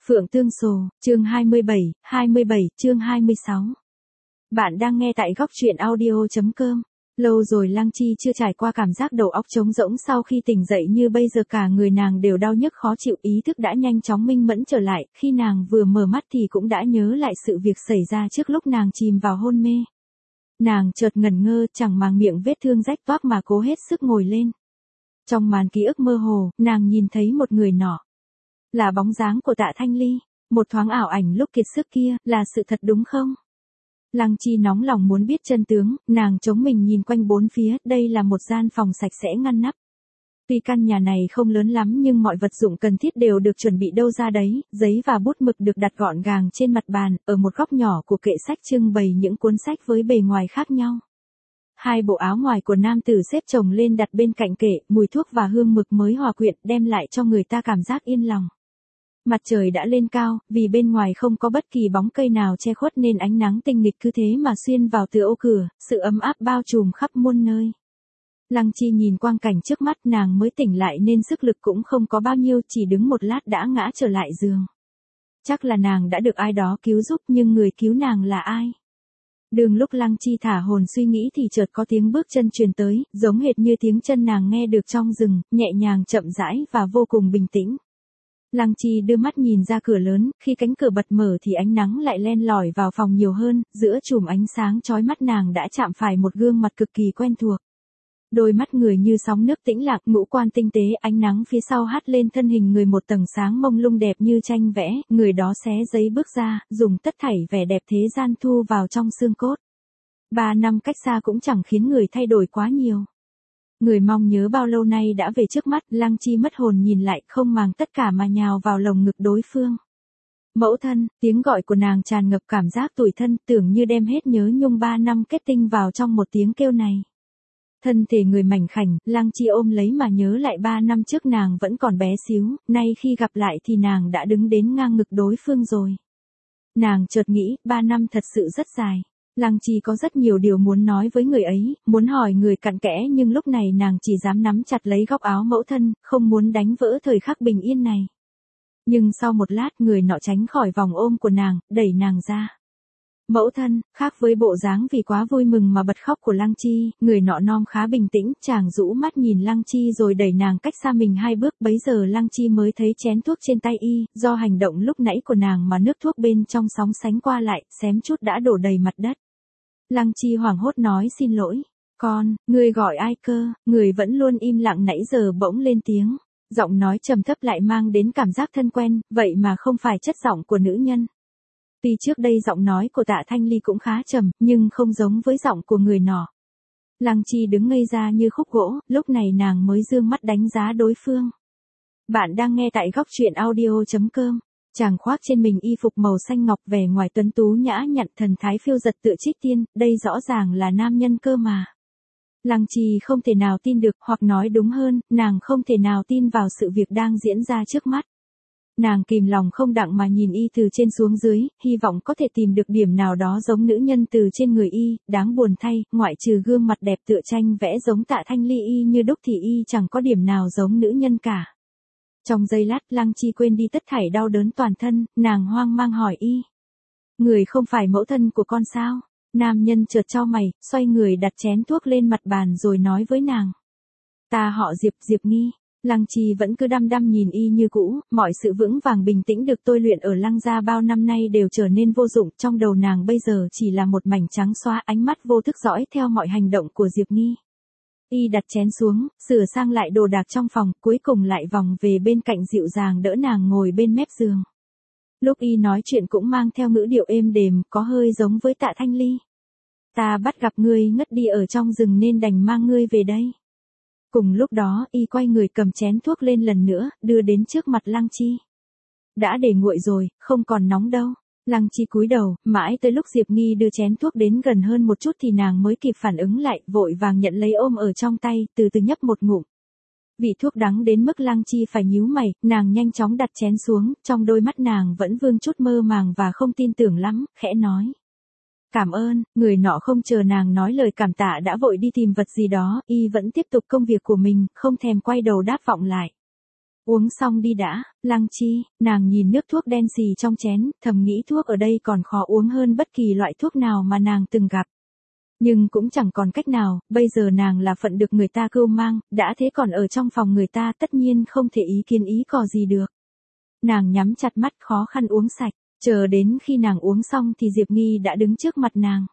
Phượng Tương Sồ, chương 27, chương 26. Bạn đang nghe tại góc truyện audio.com. Lâu rồi Lăng Chi chưa trải qua cảm giác đầu óc trống rỗng sau khi tỉnh dậy như bây giờ, cả người nàng đều đau nhức khó chịu, ý thức đã nhanh chóng minh mẫn trở lại, khi nàng vừa mở mắt thì cũng đã nhớ lại sự việc xảy ra trước lúc nàng chìm vào hôn mê. Nàng chợt ngẩn ngơ, chẳng màng miệng vết thương rách toác mà cố hết sức ngồi lên. Trong màn ký ức mơ hồ, nàng nhìn thấy một người nọ. Là bóng dáng của Tạ Thanh Ly, một thoáng ảo ảnh lúc kiệt sức kia, là sự thật đúng không? Lăng Chi nóng lòng muốn biết chân tướng, nàng chống mình nhìn quanh bốn phía, đây là một gian phòng sạch sẽ ngăn nắp. Tuy căn nhà này không lớn lắm nhưng mọi vật dụng cần thiết đều được chuẩn bị đâu ra đấy, giấy và bút mực được đặt gọn gàng trên mặt bàn, ở một góc nhỏ của kệ sách trưng bày những cuốn sách với bề ngoài khác nhau. Hai bộ áo ngoài của nam tử xếp chồng lên đặt bên cạnh kệ, mùi thuốc và hương mực mới hòa quyện đem lại cho người ta cảm giác yên lòng. Mặt trời đã lên cao, vì bên ngoài không có bất kỳ bóng cây nào che khuất nên ánh nắng tinh nghịch cứ thế mà xuyên vào từ ô cửa, sự ấm áp bao trùm khắp muôn nơi. Lăng Chi nhìn quang cảnh trước mắt, nàng mới tỉnh lại nên sức lực cũng không có bao nhiêu, chỉ đứng một lát đã ngã trở lại giường. Chắc là nàng đã được ai đó cứu giúp, nhưng người cứu nàng là ai? Đường lúc Lăng Chi thả hồn suy nghĩ thì chợt có tiếng bước chân truyền tới, giống hệt như tiếng chân nàng nghe được trong rừng, nhẹ nhàng chậm rãi và vô cùng bình tĩnh. Lăng Chi đưa mắt nhìn ra cửa lớn, khi cánh cửa bật mở thì ánh nắng lại len lỏi vào phòng nhiều hơn, giữa chùm ánh sáng chói mắt nàng đã chạm phải một gương mặt cực kỳ quen thuộc. Đôi mắt người như sóng nước tĩnh lặng, ngũ quan tinh tế, ánh nắng phía sau hắt lên thân hình người một tầng sáng mông lung đẹp như tranh vẽ, người đó xé giấy bước ra, dùng tất thảy vẻ đẹp thế gian thu vào trong xương cốt. 3 năm cách xa cũng chẳng khiến người thay đổi quá nhiều. Người mong nhớ bao lâu nay đã về trước mắt, Lăng Chi mất hồn nhìn lại, không màng tất cả mà nhào vào lồng ngực đối phương. Mẫu thân, tiếng gọi của nàng tràn ngập cảm giác tủi thân, tưởng như đem hết nhớ nhung 3 năm kết tinh vào trong một tiếng kêu này. Thân thể người mảnh khảnh, Lăng Chi ôm lấy mà nhớ lại 3 năm trước nàng vẫn còn bé xíu, nay khi gặp lại thì nàng đã đứng đến ngang ngực đối phương rồi. Nàng chợt nghĩ, 3 năm thật sự rất dài. Lăng Chi có rất nhiều điều muốn nói với người ấy, muốn hỏi người cặn kẽ, nhưng lúc này nàng chỉ dám nắm chặt lấy góc áo mẫu thân, không muốn đánh vỡ thời khắc bình yên này. Nhưng sau một lát người nọ tránh khỏi vòng ôm của nàng, đẩy nàng ra. Mẫu thân, khác với bộ dáng vì quá vui mừng mà bật khóc của Lăng Chi, người nọ non khá bình tĩnh, chàng rũ mắt nhìn Lăng Chi rồi đẩy nàng cách xa mình 2 bước, bấy giờ Lăng Chi mới thấy chén thuốc trên tay y, do hành động lúc nãy của nàng mà nước thuốc bên trong sóng sánh qua lại, xém chút đã đổ đầy mặt đất. Lăng Chi hoảng hốt nói xin lỗi. Con, người gọi ai cơ? Người vẫn luôn im lặng nãy giờ bỗng lên tiếng. Giọng nói trầm thấp lại mang đến cảm giác thân quen, vậy mà không phải chất giọng của nữ nhân. Tuy trước đây giọng nói của Tạ Thanh Ly cũng khá trầm, nhưng không giống với giọng của người nọ. Lăng Chi đứng ngây ra như khúc gỗ, lúc này nàng mới dương mắt đánh giá đối phương. Bạn đang nghe tại góc truyện audio.com. Chàng khoác trên mình y phục màu xanh ngọc, vẻ ngoài tuấn tú nhã nhặn, thần thái phiêu giật tựa trích tiên, đây rõ ràng là nam nhân cơ mà. Lăng Chi không thể nào tin được, hoặc nói đúng hơn, nàng không thể nào tin vào sự việc đang diễn ra trước mắt. Nàng kìm lòng không đặng mà nhìn y từ trên xuống dưới, hy vọng có thể tìm được điểm nào đó giống nữ nhân từ trên người y, đáng buồn thay, ngoại trừ gương mặt đẹp tựa tranh vẽ giống Tạ Thanh Ly y như đúc thì y chẳng có điểm nào giống nữ nhân cả. Trong giây lát, Lăng Chi quên đi tất thảy đau đớn toàn thân, nàng hoang mang hỏi y. Người không phải mẫu thân của con sao? Nam nhân chợt chau mày, xoay người đặt chén thuốc lên mặt bàn rồi nói với nàng. Ta họ Diệp, Diệp Nghi. Lăng Chi vẫn cứ đăm đăm nhìn y như cũ, mọi sự vững vàng bình tĩnh được tôi luyện ở Lăng gia bao năm nay đều trở nên vô dụng, trong đầu nàng bây giờ chỉ là một mảnh trắng xóa, ánh mắt vô thức dõi theo mọi hành động của Diệp Nghi. Y đặt chén xuống, sửa sang lại đồ đạc trong phòng, cuối cùng lại vòng về bên cạnh dịu dàng đỡ nàng ngồi bên mép giường. Lúc y nói chuyện cũng mang theo ngữ điệu êm đềm, có hơi giống với Tạ Thanh Ly. Ta bắt gặp ngươi ngất đi ở trong rừng nên đành mang ngươi về đây. Cùng lúc đó, y quay người cầm chén thuốc lên lần nữa, đưa đến trước mặt Lăng Chi. Đã để nguội rồi, không còn nóng đâu. Lăng Chi cúi đầu, mãi tới lúc Diệp Nghi đưa chén thuốc đến gần hơn một chút thì nàng mới kịp phản ứng lại, vội vàng nhận lấy ôm ở trong tay, từ từ nhấp một ngụm. Vị thuốc đắng đến mức Lăng Chi phải nhíu mày, nàng nhanh chóng đặt chén xuống, trong đôi mắt nàng vẫn vương chút mơ màng và không tin tưởng lắm, khẽ nói. Cảm ơn, người nọ không chờ nàng nói lời cảm tạ đã vội đi tìm vật gì đó, y vẫn tiếp tục công việc của mình, không thèm quay đầu đáp vọng lại. Uống xong đi đã, Lăng Chi, nàng nhìn nước thuốc đen xì trong chén, thầm nghĩ thuốc ở đây còn khó uống hơn bất kỳ loại thuốc nào mà nàng từng gặp. Nhưng cũng chẳng còn cách nào, bây giờ nàng là phận được người ta cưu mang, đã thế còn ở trong phòng người ta tất nhiên không thể ý kiến ý cò gì được. Nàng nhắm chặt mắt khó khăn uống sạch, chờ đến khi nàng uống xong thì Diệp Nghi đã đứng trước mặt nàng.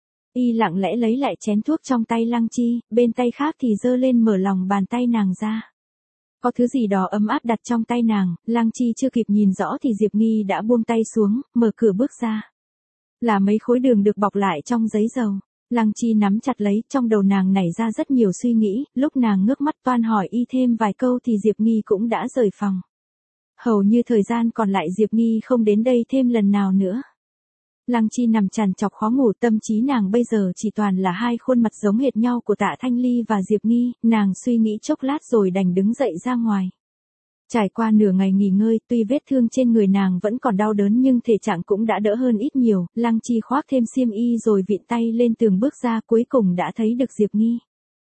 Y lặng lẽ lấy lại chén thuốc trong tay Lăng Chi, bên tay khác thì giơ lên mở lòng bàn tay nàng ra. Có thứ gì đó ấm áp đặt trong tay nàng, Lăng Chi chưa kịp nhìn rõ thì Diệp Nghi đã buông tay xuống, mở cửa bước ra. Là mấy khối đường được bọc lại trong giấy dầu. Lăng Chi nắm chặt lấy, trong đầu nàng nảy ra rất nhiều suy nghĩ, lúc nàng ngước mắt toan hỏi y thêm vài câu thì Diệp Nghi cũng đã rời phòng. Hầu như thời gian còn lại Diệp Nghi không đến đây thêm lần nào nữa. Lăng Chi nằm trằn trọc khó ngủ, tâm trí nàng bây giờ chỉ toàn là hai khuôn mặt giống hệt nhau của Tạ Thanh Ly và Diệp Nghi, nàng suy nghĩ chốc lát rồi đành đứng dậy ra ngoài. Trải qua nửa ngày nghỉ ngơi, tuy vết thương trên người nàng vẫn còn đau đớn nhưng thể trạng cũng đã đỡ hơn ít nhiều, Lăng Chi khoác thêm xiêm y rồi vịn tay lên tường bước ra, cuối cùng đã thấy được Diệp Nghi.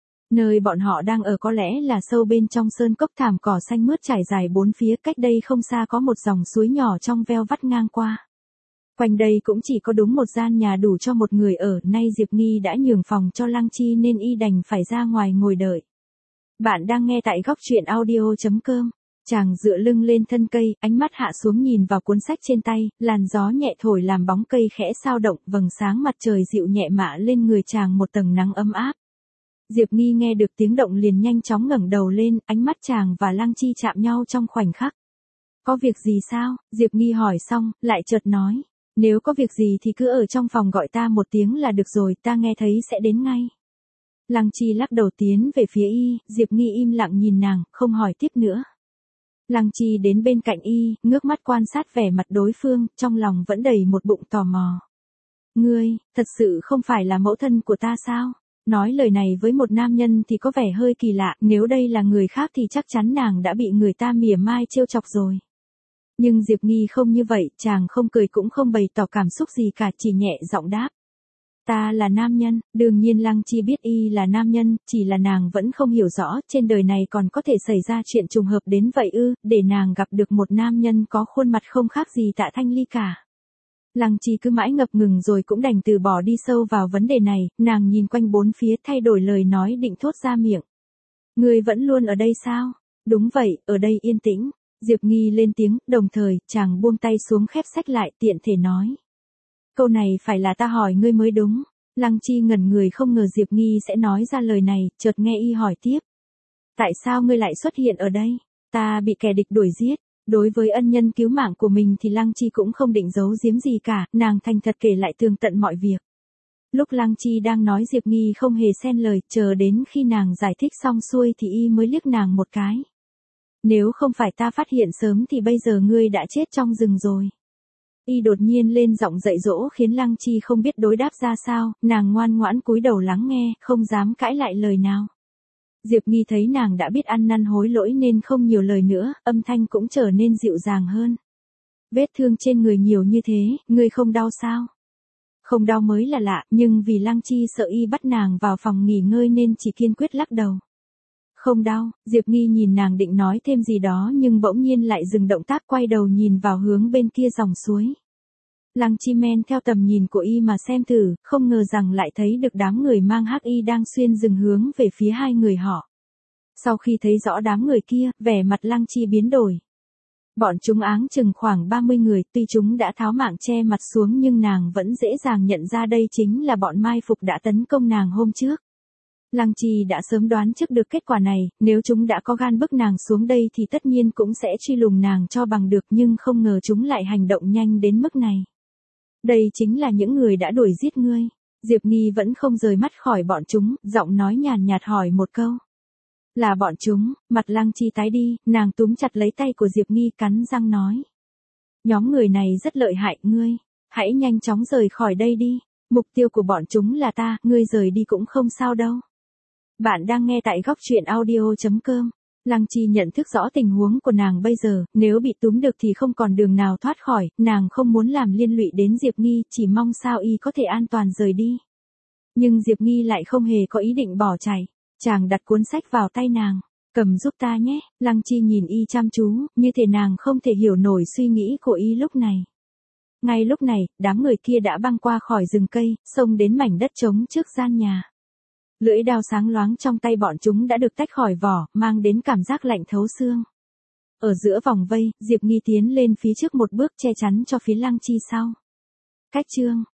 Nơi bọn họ đang ở có lẽ là sâu bên trong sơn cốc, thảm cỏ xanh mướt trải dài bốn phía, cách đây không xa có một dòng suối nhỏ trong veo vắt ngang qua. Quanh đây cũng chỉ có đúng một gian nhà đủ cho một người ở, nay Diệp Nghi đã nhường phòng cho Lăng Chi nên y đành phải ra ngoài ngồi đợi. Bạn đang nghe tại góc truyện audio.com. Chàng dựa lưng lên thân cây, ánh mắt hạ xuống nhìn vào cuốn sách trên tay, làn gió nhẹ thổi làm bóng cây khẽ xao động, vầng sáng mặt trời dịu nhẹ mạ lên người chàng một tầng nắng ấm áp. Diệp Nghi nghe được tiếng động liền nhanh chóng ngẩng đầu lên, ánh mắt chàng và Lăng Chi chạm nhau trong khoảnh khắc. Có việc gì sao? Diệp Nghi hỏi xong, lại chợt nói. Nếu có việc gì thì cứ ở trong phòng gọi ta một tiếng là được rồi, ta nghe thấy sẽ đến ngay. Lăng Chi lắc đầu tiến về phía y, Diệp Nghi im lặng nhìn nàng, không hỏi tiếp nữa. Lăng Chi đến bên cạnh y, ngước mắt quan sát vẻ mặt đối phương, trong lòng vẫn đầy một bụng tò mò. Ngươi, thật sự không phải là mẫu thân của ta sao? Nói lời này với một nam nhân thì có vẻ hơi kỳ lạ, nếu đây là người khác thì chắc chắn nàng đã bị người ta mỉa mai trêu chọc rồi. Nhưng Diệp Nghi không như vậy, chàng không cười cũng không bày tỏ cảm xúc gì cả, chỉ nhẹ giọng đáp. Ta là nam nhân, đương nhiên Lăng Chi biết y là nam nhân, chỉ là nàng vẫn không hiểu rõ, trên đời này còn có thể xảy ra chuyện trùng hợp đến vậy ư, để nàng gặp được một nam nhân có khuôn mặt không khác gì Tạ Thanh Ly cả. Lăng Chi cứ mãi ngập ngừng rồi cũng đành từ bỏ đi sâu vào vấn đề này, nàng nhìn quanh bốn phía thay đổi lời nói định thốt ra miệng. Ngươi vẫn luôn ở đây sao? Đúng vậy, ở đây yên tĩnh. Diệp Nghi lên tiếng, đồng thời, chàng buông tay xuống khép sách lại, tiện thể nói. Câu này phải là ta hỏi ngươi mới đúng. Lăng Chi ngẩn người không ngờ Diệp Nghi sẽ nói ra lời này, chợt nghe y hỏi tiếp. Tại sao ngươi lại xuất hiện ở đây? Ta bị kẻ địch đuổi giết. Đối với ân nhân cứu mạng của mình thì Lăng Chi cũng không định giấu giếm gì cả, nàng thành thật kể lại tường tận mọi việc. Lúc Lăng Chi đang nói Diệp Nghi không hề xen lời, chờ đến khi nàng giải thích xong xuôi thì y mới liếc nàng một cái. Nếu không phải ta phát hiện sớm thì bây giờ ngươi đã chết trong rừng rồi. Y đột nhiên lên giọng dạy dỗ khiến Lăng Chi không biết đối đáp ra sao, nàng ngoan ngoãn cúi đầu lắng nghe, không dám cãi lại lời nào. Diệp Nghi thấy nàng đã biết ăn năn hối lỗi nên không nhiều lời nữa, âm thanh cũng trở nên dịu dàng hơn. Vết thương trên người nhiều như thế, ngươi không đau sao? Không đau mới là lạ, nhưng vì Lăng Chi sợ y bắt nàng vào phòng nghỉ ngơi nên chỉ kiên quyết lắc đầu. Không đau, Diệp Nghi nhìn nàng định nói thêm gì đó nhưng bỗng nhiên lại dừng động tác, quay đầu nhìn vào hướng bên kia dòng suối. Lăng Chi men theo tầm nhìn của y mà xem thử, không ngờ rằng lại thấy được đám người mang hắc y đang xuyên rừng hướng về phía hai người họ. Sau khi thấy rõ đám người kia, vẻ mặt Lăng Chi biến đổi. Bọn chúng áng chừng khoảng 30 người, tuy chúng đã tháo mạng che mặt xuống nhưng nàng vẫn dễ dàng nhận ra đây chính là bọn mai phục đã tấn công nàng hôm trước. Lăng Chi đã sớm đoán trước được kết quả này, nếu chúng đã có gan bức nàng xuống đây thì tất nhiên cũng sẽ truy lùng nàng cho bằng được, nhưng không ngờ chúng lại hành động nhanh đến mức này. Đây chính là những người đã đuổi giết ngươi. Diệp Nghi vẫn không rời mắt khỏi bọn chúng, giọng nói nhàn nhạt hỏi một câu. Là bọn chúng, mặt Lăng Chi tái đi, nàng túm chặt lấy tay của Diệp Nghi cắn răng nói. Nhóm người này rất lợi hại, ngươi. Hãy nhanh chóng rời khỏi đây đi. Mục tiêu của bọn chúng là ta, ngươi rời đi cũng không sao đâu. Bạn đang nghe tại góc truyện audio.com. Lăng Chi nhận thức rõ tình huống của nàng bây giờ, nếu bị túm được thì không còn đường nào thoát khỏi, nàng không muốn làm liên lụy đến Diệp Nghi, chỉ mong sao y có thể an toàn rời đi. Nhưng Diệp Nghi lại không hề có ý định bỏ chạy. Chàng đặt cuốn sách vào tay nàng. Cầm giúp ta nhé, Lăng Chi nhìn y chăm chú, như thể nàng không thể hiểu nổi suy nghĩ của y lúc này. Ngay lúc này, đám người kia đã băng qua khỏi rừng cây, xông đến mảnh đất trống trước gian nhà. Lưỡi đao sáng loáng trong tay bọn chúng đã được tách khỏi vỏ, mang đến cảm giác lạnh thấu xương. Ở giữa vòng vây, Diệp Nghi tiến lên phía trước một bước che chắn cho phía Lăng Chi sau. Cách chương